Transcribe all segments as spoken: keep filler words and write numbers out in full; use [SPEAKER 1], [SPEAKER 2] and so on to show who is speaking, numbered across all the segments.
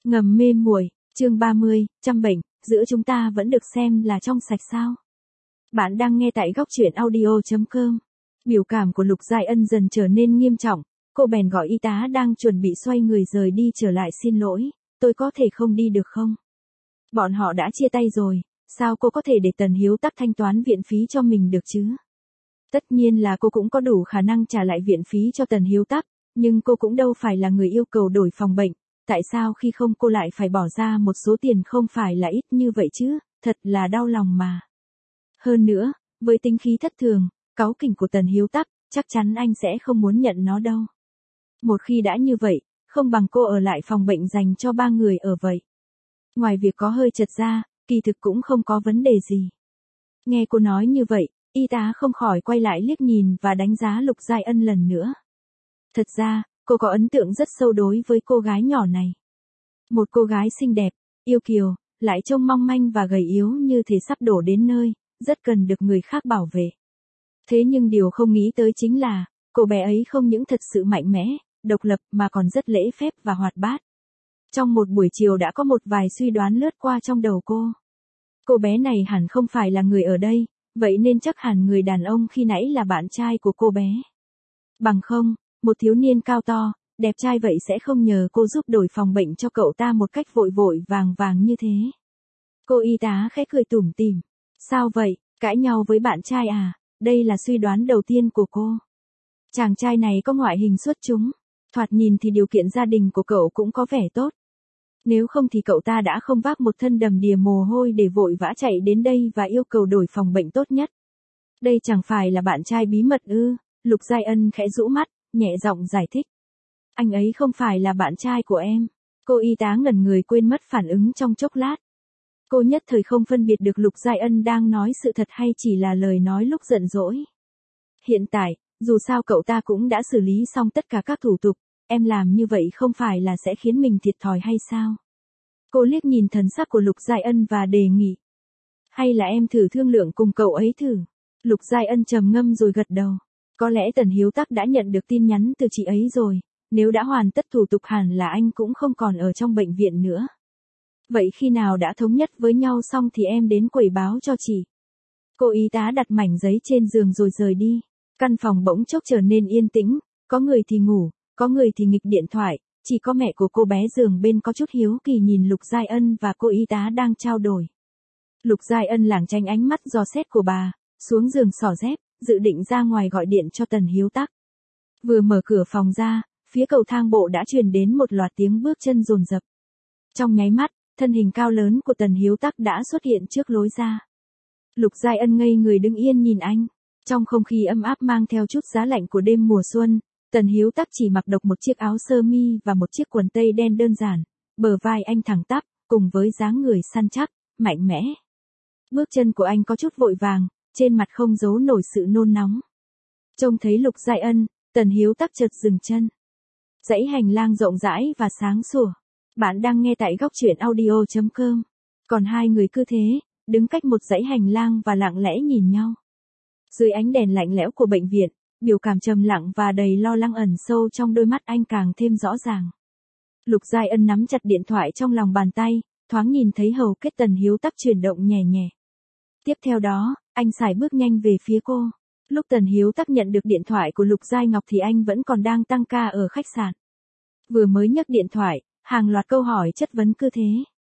[SPEAKER 1] Ngầm mê muội, chương ba mươi, trăm bệnh, giữa chúng ta vẫn được xem là trong sạch sao? Bạn đang nghe tại góc truyện audio chấm com. Biểu cảm của Lục Giai Ân dần trở nên nghiêm trọng, cô bèn gọi y tá đang chuẩn bị xoay người rời đi trở lại. Xin lỗi, tôi có thể không đi được không? Bọn họ đã chia tay rồi, sao cô có thể để Tần Hiếu Tắc thanh toán viện phí cho mình được chứ? Tất nhiên là cô cũng có đủ khả năng trả lại viện phí cho Tần Hiếu Tắc, nhưng cô cũng đâu phải là người yêu cầu đổi phòng bệnh. Tại sao khi không cô lại phải bỏ ra một số tiền không phải là ít như vậy chứ, thật là đau lòng mà. Hơn nữa, với tính khí thất thường, cáu kỉnh của Tần Hiếu Tắc, chắc chắn anh sẽ không muốn nhận nó đâu. Một khi đã như vậy, không bằng cô ở lại phòng bệnh dành cho ba người ở vậy. Ngoài việc có hơi chật ra, kỳ thực cũng không có vấn đề gì. Nghe cô nói như vậy, y tá không khỏi quay lại liếc nhìn và đánh giá Lục Giai Ân lần nữa. Thật ra, cô có ấn tượng rất sâu đối với cô gái nhỏ này. Một cô gái xinh đẹp, yêu kiều, lại trông mong manh và gầy yếu như thể sắp đổ đến nơi, rất cần được người khác bảo vệ. Thế nhưng điều không nghĩ tới chính là, cô bé ấy không những thật sự mạnh mẽ, độc lập mà còn rất lễ phép và hoạt bát. Trong một buổi chiều đã có một vài suy đoán lướt qua trong đầu cô. Cô bé này hẳn không phải là người ở đây, vậy nên chắc hẳn người đàn ông khi nãy là bạn trai của cô bé. Bằng không, một thiếu niên cao to, đẹp trai vậy sẽ không nhờ cô giúp đổi phòng bệnh cho cậu ta một cách vội vội vàng vàng như thế. Cô y tá khẽ cười tủm tỉm. Sao vậy, cãi nhau với bạn trai à? Đây là suy đoán đầu tiên của cô. Chàng trai này có ngoại hình xuất chúng, thoạt nhìn thì điều kiện gia đình của cậu cũng có vẻ tốt. Nếu không thì cậu ta đã không vác một thân đầm đìa mồ hôi để vội vã chạy đến đây và yêu cầu đổi phòng bệnh tốt nhất. Đây chẳng phải là bạn trai bí mật ư? Lục Giai Ân khẽ rũ mắt, nhẹ giọng giải thích. Anh ấy không phải là bạn trai của em. Cô y tá ngẩn người quên mất phản ứng trong chốc lát. Cô nhất thời không phân biệt được Lục Giai Ân đang nói sự thật hay chỉ là lời nói lúc giận dỗi. Hiện tại, dù sao cậu ta cũng đã xử lý xong tất cả các thủ tục, em làm như vậy không phải là sẽ khiến mình thiệt thòi hay sao? Cô liếc nhìn thần sắc của Lục Giai Ân và đề nghị. Hay là em thử thương lượng cùng cậu ấy thử? Lục Giai Ân trầm ngâm rồi gật đầu. Có lẽ Tần Hiếu Tắc đã nhận được tin nhắn từ chị ấy rồi, nếu đã hoàn tất thủ tục hẳn là anh cũng không còn ở trong bệnh viện nữa. Vậy khi nào đã thống nhất với nhau xong thì em đến quầy báo cho chị. Cô y tá đặt mảnh giấy trên giường rồi rời đi. Căn phòng bỗng chốc trở nên yên tĩnh, có người thì ngủ, có người thì nghịch điện thoại, chỉ có mẹ của cô bé giường bên có chút hiếu kỳ nhìn Lục Giai Ân và cô y tá đang trao đổi. Lục Giai Ân lảng tránh ánh mắt dò xét của bà, xuống giường xỏ dép, dự định ra ngoài gọi điện cho Tần Hiếu Tắc. Vừa mở cửa phòng ra, phía cầu thang bộ đã truyền đến một loạt tiếng bước chân dồn dập. Trong nháy mắt, thân hình cao lớn của Tần Hiếu Tắc đã xuất hiện trước lối ra. Lục Giai Ân ngây người đứng yên nhìn anh. Trong không khí ấm áp mang theo chút giá lạnh của đêm mùa xuân, Tần Hiếu Tắc chỉ mặc độc một chiếc áo sơ mi và một chiếc quần tây đen đơn giản, bờ vai anh thẳng tắp, cùng với dáng người săn chắc, mạnh mẽ. Bước chân của anh có chút vội vàng, trên mặt không giấu nổi sự nôn nóng. Trông thấy Lục Giai Ân, Tần Hiếu Tắc chợt dừng chân. Dãy hành lang rộng rãi và sáng sủa. Bạn đang nghe tại góc truyện audio chấm com. Còn hai người cứ thế, đứng cách một dãy hành lang và lặng lẽ nhìn nhau. Dưới ánh đèn lạnh lẽo của bệnh viện, biểu cảm trầm lặng và đầy lo lắng ẩn sâu trong đôi mắt anh càng thêm rõ ràng. Lục Giai Ân nắm chặt điện thoại trong lòng bàn tay, thoáng nhìn thấy hầu kết Tần Hiếu Tắc chuyển động nhẹ nhẹ. Tiếp theo đó, anh sải bước nhanh về phía cô. Lúc Tần Hiếu Tắc nhận được điện thoại của Lục Giai Ngọc thì anh vẫn còn đang tăng ca ở khách sạn. Vừa mới nhấc điện thoại, hàng loạt câu hỏi chất vấn cứ thế.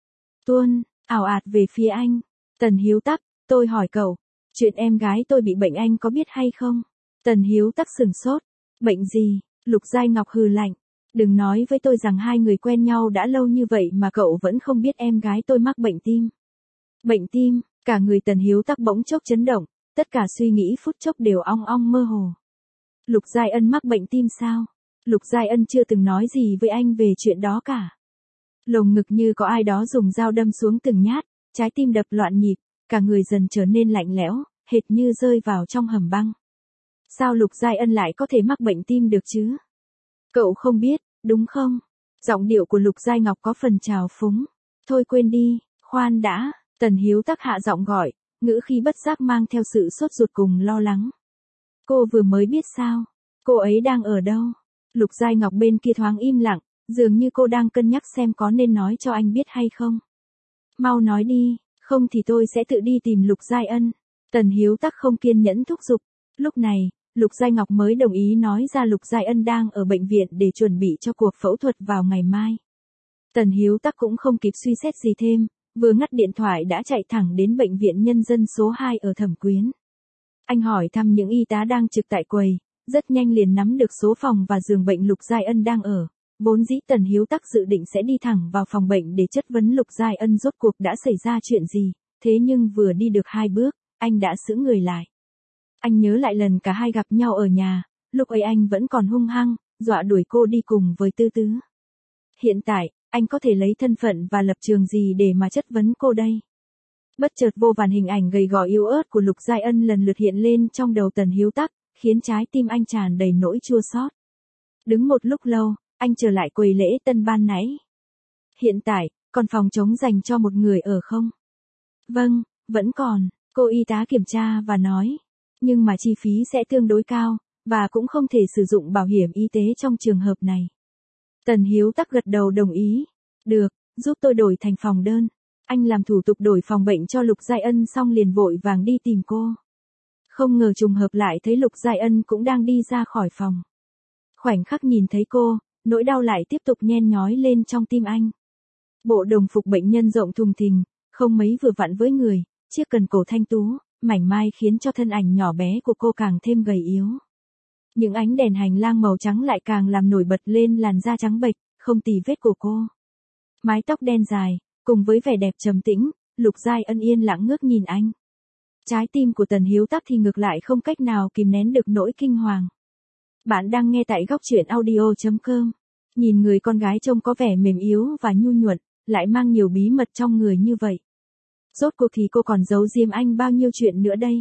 [SPEAKER 1] Tuôn, ào ạt về phía anh. Tần Hiếu Tắc, tôi hỏi cậu, chuyện em gái tôi bị bệnh anh có biết hay không? Tần Hiếu Tắc sừng sốt. Bệnh gì? Lục Giai Ngọc hừ lạnh. Đừng nói với tôi rằng hai người quen nhau đã lâu như vậy mà cậu vẫn không biết em gái tôi mắc bệnh tim. Bệnh tim, cả người Tần Hiếu Tắc bỗng chốc chấn động, tất cả suy nghĩ phút chốc đều ong ong mơ hồ. Lục Giai Ân mắc bệnh tim sao? Lục Giai Ân chưa từng nói gì với anh về chuyện đó cả. Lồng ngực như có ai đó dùng dao đâm xuống từng nhát, trái tim đập loạn nhịp, cả người dần trở nên lạnh lẽo, hệt như rơi vào trong hầm băng. Sao Lục Giai Ân lại có thể mắc bệnh tim được chứ? Cậu không biết, đúng không? Giọng điệu của Lục Giai Ngọc có phần trào phúng. Thôi quên đi, khoan đã, Tần Hiếu Tắc hạ giọng gọi, ngữ khí bất giác mang theo sự sốt ruột cùng lo lắng. Cô vừa mới biết sao? Cô ấy đang ở đâu? Lục Giai Ngọc bên kia thoáng im lặng, Dường như cô đang cân nhắc xem có nên nói cho anh biết hay không. Mau nói đi, không thì tôi sẽ tự đi tìm Lục Giai Ân. Tần Hiếu Tắc không kiên nhẫn thúc giục. Lúc này, Lục Giai Ngọc mới đồng ý nói ra Lục Giai Ân đang ở bệnh viện để chuẩn bị cho cuộc phẫu thuật vào ngày mai. Tần Hiếu Tắc cũng không kịp suy xét gì thêm, vừa ngắt điện thoại đã chạy thẳng đến bệnh viện nhân dân số hai ở Thẩm Quyến. Anh hỏi thăm những y tá đang trực tại quầy, rất nhanh liền nắm được số phòng và giường bệnh Lục Giai Ân đang ở. Vốn dĩ Tần Hiếu Tắc dự định sẽ đi thẳng vào phòng bệnh để chất vấn Lục Giai Ân rốt cuộc đã xảy ra chuyện gì, thế nhưng vừa đi được hai bước, anh đã sững người lại. Anh nhớ lại lần cả hai gặp nhau ở nhà, lúc ấy anh vẫn còn hung hăng, dọa đuổi cô đi cùng với Tư Tứ. Hiện tại, anh có thể lấy thân phận và lập trường gì để mà chất vấn cô đây? Bất chợt vô vàn hình ảnh gầy gò yếu ớt của Lục Giai Ân lần lượt hiện lên trong đầu Tần Hiếu Tắc, khiến trái tim anh tràn đầy nỗi chua xót. Đứng một lúc lâu, anh trở lại quầy lễ tân ban nãy. Hiện tại, còn phòng trống dành cho một người ở không? Vâng, vẫn còn, cô y tá kiểm tra và nói. Nhưng mà chi phí sẽ tương đối cao, và cũng không thể sử dụng bảo hiểm y tế trong trường hợp này. Tần Hiếu Tắc gật đầu đồng ý. Được, giúp tôi đổi thành phòng đơn. Anh làm thủ tục đổi phòng bệnh cho Lục Giai Ân xong liền vội vàng đi tìm cô. Không ngờ trùng hợp lại thấy Lục Giai Ân cũng đang đi ra khỏi phòng. Khoảnh khắc nhìn thấy cô, nỗi đau lại tiếp tục nhen nhói lên trong tim anh. Bộ đồng phục bệnh nhân rộng thùng thình, không mấy vừa vặn với người, chiếc cần cổ thanh tú, mảnh mai khiến cho thân ảnh nhỏ bé của cô càng thêm gầy yếu. Những ánh đèn hành lang màu trắng lại càng làm nổi bật lên làn da trắng bệch, không tì vết của cô. Mái tóc đen dài, cùng với vẻ đẹp trầm tĩnh, Lục Giai Ân yên lặng ngước nhìn anh. Trái tim của Tần Hiếu Tắc thì ngược lại không cách nào kìm nén được nỗi kinh hoàng. Bạn đang nghe tại góc truyện audio chấm com. Nhìn người con gái trông có vẻ mềm yếu và nhu nhuận, lại mang nhiều bí mật trong người như vậy. Rốt cuộc thì cô còn giấu giếm anh bao nhiêu chuyện nữa đây?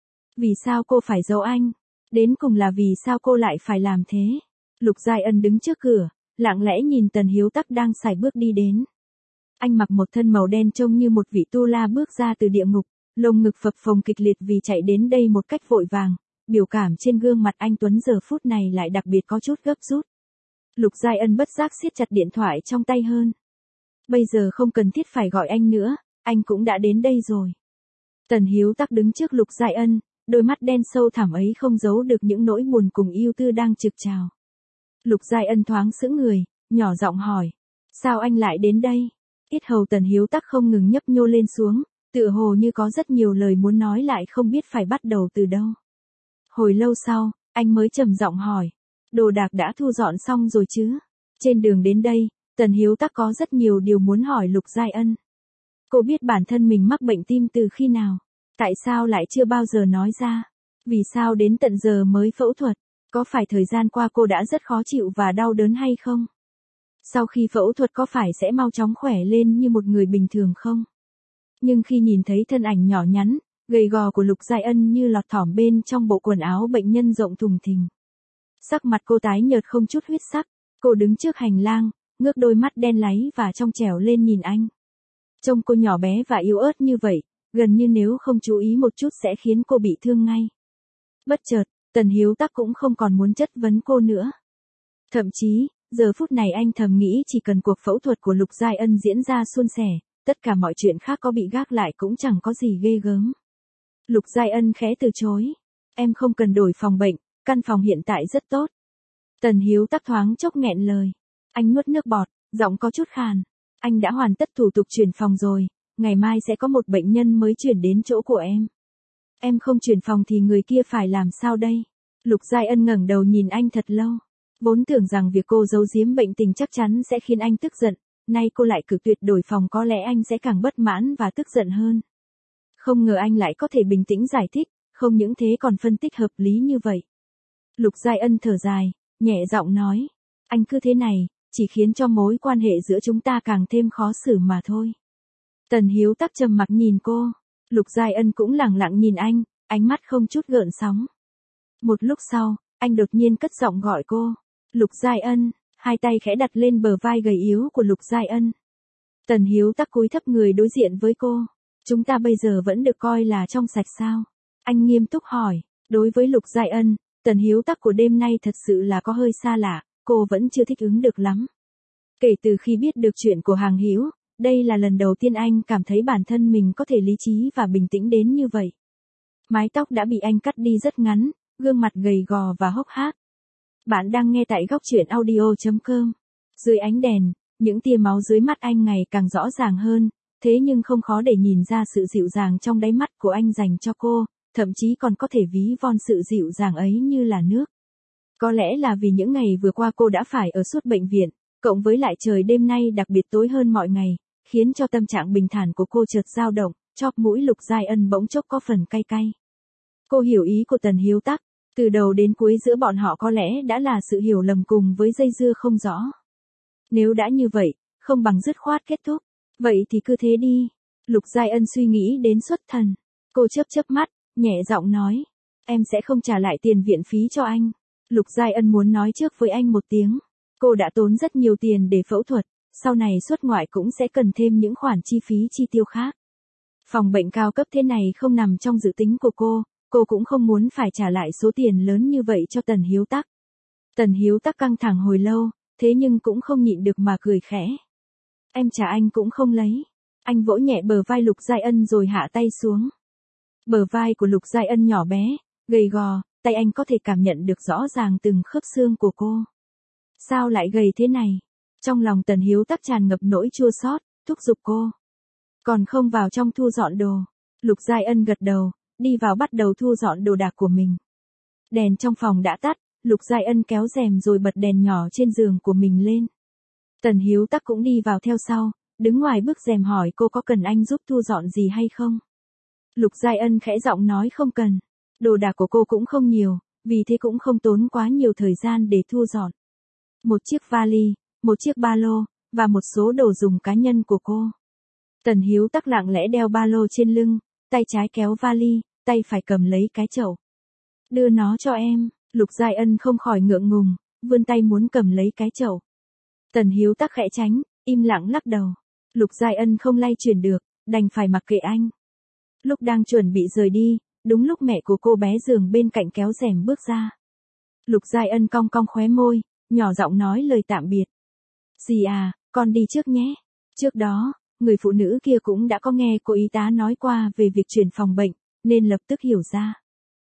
[SPEAKER 1] Vì sao cô phải giấu anh? Đến cùng là vì sao cô lại phải làm thế? Lục Giai Ân đứng trước cửa, lặng lẽ nhìn Tần Hiếu Tắc đang sải bước đi đến. Anh mặc một thân màu đen trông như một vị tu la bước ra từ địa ngục, lồng ngực phập phồng kịch liệt vì chạy đến đây một cách vội vàng, biểu cảm trên gương mặt anh Tuấn giờ phút này lại đặc biệt có chút gấp rút. Lục Giai Ân bất giác siết chặt điện thoại trong tay hơn. Bây giờ không cần thiết phải gọi anh nữa, anh cũng đã đến đây rồi. Tần Hiếu Tắc đứng trước Lục Giai Ân, đôi mắt đen sâu thẳm ấy không giấu được những nỗi buồn cùng yêu tư đang trực trào. Lục Giai Ân thoáng sững người, nhỏ giọng hỏi. Sao anh lại đến đây? Yết hầu Tần Hiếu Tắc không ngừng nhấp nhô lên xuống, tựa hồ như có rất nhiều lời muốn nói lại không biết phải bắt đầu từ đâu. Hồi lâu sau, anh mới trầm giọng hỏi. Đồ đạc đã thu dọn xong rồi chứ? Trên đường đến đây, Tần Hiếu Tắc có rất nhiều điều muốn hỏi Lục Giai Ân. Cô biết bản thân mình mắc bệnh tim từ khi nào? Tại sao lại chưa bao giờ nói ra? Vì sao đến tận giờ mới phẫu thuật? Có phải thời gian qua cô đã rất khó chịu và đau đớn hay không? Sau khi phẫu thuật có phải sẽ mau chóng khỏe lên như một người bình thường không? Nhưng khi nhìn thấy thân ảnh nhỏ nhắn, gầy gò của Lục Giai Ân như lọt thỏm bên trong bộ quần áo bệnh nhân rộng thùng thình. Sắc mặt cô tái nhợt không chút huyết sắc, cô đứng trước hành lang, ngước đôi mắt đen láy và trong trẻo lên nhìn anh. Trông cô nhỏ bé và yếu ớt như vậy, gần như nếu không chú ý một chút sẽ khiến cô bị thương ngay. Bất chợt, Tần Hiếu Tắc cũng không còn muốn chất vấn cô nữa. Thậm chí, giờ phút này anh thầm nghĩ chỉ cần cuộc phẫu thuật của Lục Giai Ân diễn ra suôn sẻ, tất cả mọi chuyện khác có bị gác lại cũng chẳng có gì ghê gớm. Lục Giai Ân khẽ từ chối. Em không cần đổi phòng bệnh, căn phòng hiện tại rất tốt. Tần Hiếu Tắc thoáng chốc nghẹn lời. Anh nuốt nước bọt, giọng có chút khàn. Anh đã hoàn tất thủ tục chuyển phòng rồi, ngày mai sẽ có một bệnh nhân mới chuyển đến chỗ của em. Em không chuyển phòng thì người kia phải làm sao đây? Lục Giai Ân ngẩng đầu nhìn anh thật lâu. Vốn tưởng rằng việc cô giấu giếm bệnh tình chắc chắn sẽ khiến anh tức giận, nay cô lại cự tuyệt đổi phòng có lẽ anh sẽ càng bất mãn và tức giận hơn. Không ngờ anh lại có thể bình tĩnh giải thích, không những thế còn phân tích hợp lý như vậy. Lục Giai Ân thở dài, nhẹ giọng nói. Anh cứ thế này, chỉ khiến cho mối quan hệ giữa chúng ta càng thêm khó xử mà thôi. Tần Hiếu Tắc trầm mặc nhìn cô. Lục Giai Ân cũng lẳng lặng nhìn anh, ánh mắt không chút gợn sóng. Một lúc sau, anh đột nhiên cất giọng gọi cô. Lục Giai Ân, hai tay khẽ đặt lên bờ vai gầy yếu của Lục Giai Ân. Tần Hiếu Tắc cúi thấp người đối diện với cô. Chúng ta bây giờ vẫn được coi là trong sạch sao? Anh nghiêm túc hỏi. Đối với Lục Giai Ân, Tần Hiếu Tắc của đêm nay thật sự là có hơi xa lạ, cô vẫn chưa thích ứng được lắm. Kể từ khi biết được chuyện của Hàng Hữu, đây là lần đầu tiên anh cảm thấy bản thân mình có thể lý trí và bình tĩnh đến như vậy. Mái tóc đã bị anh cắt đi rất ngắn, gương mặt gầy gò và hốc hác. Bạn đang nghe tại góc truyện audio chấm com. Dưới ánh đèn, những tia máu dưới mắt anh ngày càng rõ ràng hơn, thế nhưng không khó để nhìn ra sự dịu dàng trong đáy mắt của anh dành cho cô, thậm chí còn có thể ví von sự dịu dàng ấy như là nước. Có lẽ là vì những ngày vừa qua cô đã phải ở suốt bệnh viện, cộng với lại trời đêm nay đặc biệt tối hơn mọi ngày, khiến cho tâm trạng bình thản của cô chợt dao động, chóp mũi Lục Giai Ân bỗng chốc có phần cay cay. Cô hiểu ý của Tần Hiếu Tắc, từ đầu đến cuối giữa bọn họ có lẽ đã là sự hiểu lầm cùng với dây dưa không rõ. Nếu đã như vậy, không bằng dứt khoát kết thúc, vậy thì cứ thế đi. Lục Giai Ân suy nghĩ đến xuất thần. Cô chớp chớp mắt, nhẹ giọng nói, em sẽ không trả lại tiền viện phí cho anh. Lục Giai Ân muốn nói trước với anh một tiếng. Cô đã tốn rất nhiều tiền để phẫu thuật, sau này xuất ngoại cũng sẽ cần thêm những khoản chi phí chi tiêu khác. Phòng bệnh cao cấp thế này không nằm trong dự tính của cô, cô cũng không muốn phải trả lại số tiền lớn như vậy cho Tần Hiếu Tắc. Tần Hiếu Tắc căng thẳng hồi lâu, thế nhưng cũng không nhịn được mà cười khẽ. Em trả anh cũng không lấy. Anh vỗ nhẹ bờ vai Lục Giai Ân rồi hạ tay xuống. Bờ vai của Lục Giai Ân nhỏ bé, gầy gò, tay anh có thể cảm nhận được rõ ràng từng khớp xương của cô. Sao lại gầy thế này? Trong lòng Tần Hiếu Tắc tràn ngập nỗi chua xót, thúc giục cô. Còn không vào trong thu dọn đồ. Lục Giai Ân gật đầu, đi vào bắt đầu thu dọn đồ đạc của mình. Đèn trong phòng đã tắt, Lục Giai Ân kéo rèm rồi bật đèn nhỏ trên giường của mình lên. Tần Hiếu Tắc cũng đi vào theo sau, đứng ngoài bức rèm hỏi cô có cần anh giúp thu dọn gì hay không. Lục Giai Ân khẽ giọng nói không cần. Đồ đạc của cô cũng không nhiều, vì thế cũng không tốn quá nhiều thời gian để thu dọn. Một chiếc vali, một chiếc ba lô, và một số đồ dùng cá nhân của cô. Tần Hiếu Tắc lặng lẽ đeo ba lô trên lưng, tay trái kéo vali, tay phải cầm lấy cái chậu. Đưa nó cho em. Lục Giai Ân không khỏi ngượng ngùng, vươn tay muốn cầm lấy cái chậu. Tần Hiếu Tắc khẽ tránh, im lặng lắc đầu. Lục Giai Ân không lay chuyển được, đành phải mặc kệ anh. Lúc đang chuẩn bị rời đi, đúng lúc mẹ của cô bé giường bên cạnh kéo rèm bước ra. Lục Giai Ân cong cong khóe môi, nhỏ giọng nói lời tạm biệt. Dì à, con đi trước nhé. Trước đó, người phụ nữ kia cũng đã có nghe cô y tá nói qua về việc chuyển phòng bệnh, nên lập tức hiểu ra.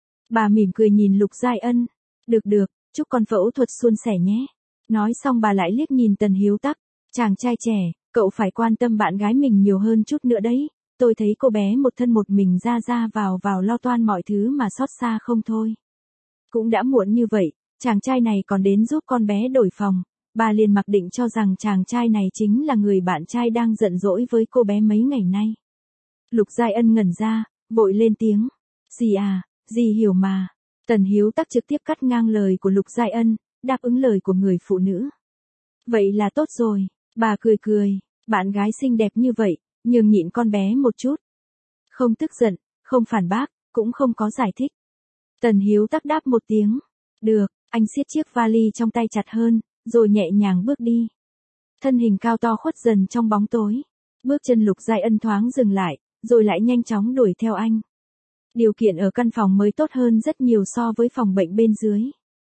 [SPEAKER 1] Bà mỉm cười nhìn Lục Giai Ân. Được được, chúc con phẫu thuật suôn sẻ nhé. Nói xong bà lại liếc nhìn Tần Hiếu Tắc. Chàng trai trẻ, cậu phải quan tâm bạn gái mình nhiều hơn chút nữa đấy. Tôi thấy cô bé một thân một mình ra ra vào vào lo toan mọi thứ mà xót xa không thôi. Cũng đã muộn như vậy, chàng trai này còn đến giúp con bé đổi phòng. Bà liền mặc định cho rằng chàng trai này chính là người bạn trai đang giận dỗi với cô bé mấy ngày nay. Lục Giai Ân ngẩn ra, vội lên tiếng. Dì à, dì hiểu mà. Tần Hiếu Tắc trực tiếp cắt ngang lời của Lục Giai Ân, đáp ứng lời của người phụ nữ. Vậy là tốt rồi, bà cười cười, bạn gái xinh đẹp như vậy, nhường nhịn con bé một chút. Không tức giận, không phản bác, cũng không có giải thích. Tần Hiếu Tắc đáp một tiếng. Được, anh siết chiếc vali trong tay chặt hơn, rồi nhẹ nhàng bước đi. Thân hình cao to khuất dần trong bóng tối. Bước chân Lục Giai Ân thoáng dừng lại, rồi lại nhanh chóng đuổi theo anh. Điều kiện ở căn phòng mới tốt hơn rất nhiều so với phòng bệnh bên dưới.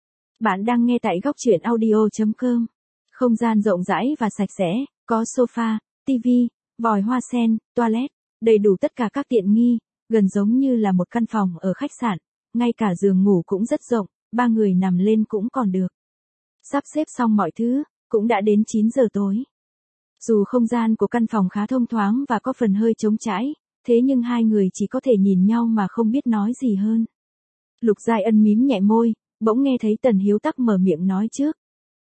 [SPEAKER 1] Bạn đang nghe tại góc truyện audio chấm com. Không gian rộng rãi và sạch sẽ, có sofa, tivi, vòi hoa sen, toilet, đầy đủ tất cả các tiện nghi, gần giống như là một căn phòng ở khách sạn, ngay cả giường ngủ cũng rất rộng, ba người nằm lên cũng còn được. Sắp xếp xong mọi thứ, cũng đã đến chín giờ tối. Dù không gian của căn phòng khá thông thoáng và có phần hơi trống trải, thế nhưng hai người chỉ có thể nhìn nhau mà không biết nói gì hơn. Lục Giai Ân mím nhẹ môi, bỗng nghe thấy Tần Hiếu Tắc mở miệng nói trước.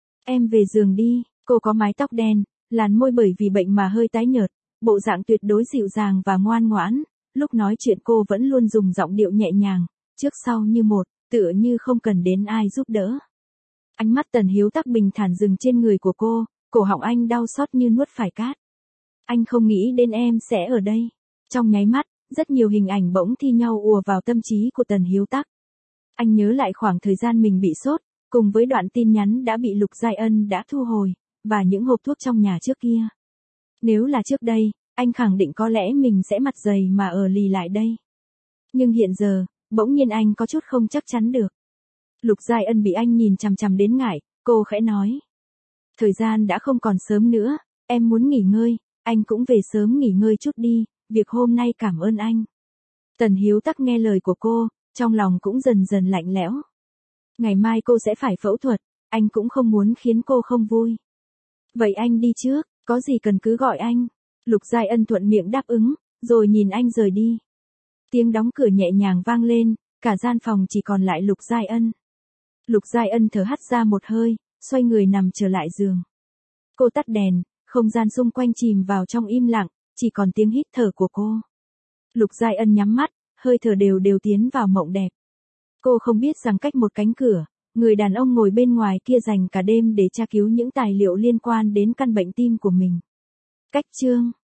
[SPEAKER 1] Em về giường đi. Cô có mái tóc đen, làn môi bởi vì bệnh mà hơi tái nhợt, bộ dạng tuyệt đối dịu dàng và ngoan ngoãn, lúc nói chuyện cô vẫn luôn dùng giọng điệu nhẹ nhàng, trước sau như một, tựa như không cần đến ai giúp đỡ. Ánh mắt Tần Hiếu Tắc bình thản dừng trên người của cô, cổ họng anh đau xót như nuốt phải cát. Anh không nghĩ đến em sẽ ở đây. Trong nháy mắt, rất nhiều hình ảnh bỗng thi nhau ùa vào tâm trí của Tần Hiếu Tắc. Anh nhớ lại khoảng thời gian mình bị sốt, cùng với đoạn tin nhắn đã bị Lục Giai Ân đã thu hồi, và những hộp thuốc trong nhà trước kia. Nếu là trước đây, anh khẳng định có lẽ mình sẽ mặt dày mà ở lì lại đây. Nhưng hiện giờ, bỗng nhiên anh có chút không chắc chắn được. Lục Giai Ân bị anh nhìn chằm chằm đến ngại, cô khẽ nói. Thời gian đã không còn sớm nữa, em muốn nghỉ ngơi, anh cũng về sớm nghỉ ngơi chút đi, việc hôm nay cảm ơn anh. Tần Hiếu Tắc nghe lời của cô, trong lòng cũng dần dần lạnh lẽo. Ngày mai cô sẽ phải phẫu thuật, anh cũng không muốn khiến cô không vui. Vậy anh đi trước, có gì cần cứ gọi anh. Lục Giai Ân thuận miệng đáp ứng, rồi nhìn anh rời đi. Tiếng đóng cửa nhẹ nhàng vang lên, cả gian phòng chỉ còn lại Lục Giai Ân. Lục Giai Ân thở hắt ra một hơi, xoay người nằm trở lại giường. Cô tắt đèn, không gian xung quanh chìm vào trong im lặng, chỉ còn tiếng hít thở của cô. Lục Giai Ân nhắm mắt, hơi thở đều đều tiến vào mộng đẹp. Cô không biết rằng cách một cánh cửa, người đàn ông ngồi bên ngoài kia dành cả đêm để tra cứu những tài liệu liên quan đến căn bệnh tim của mình. Cách chương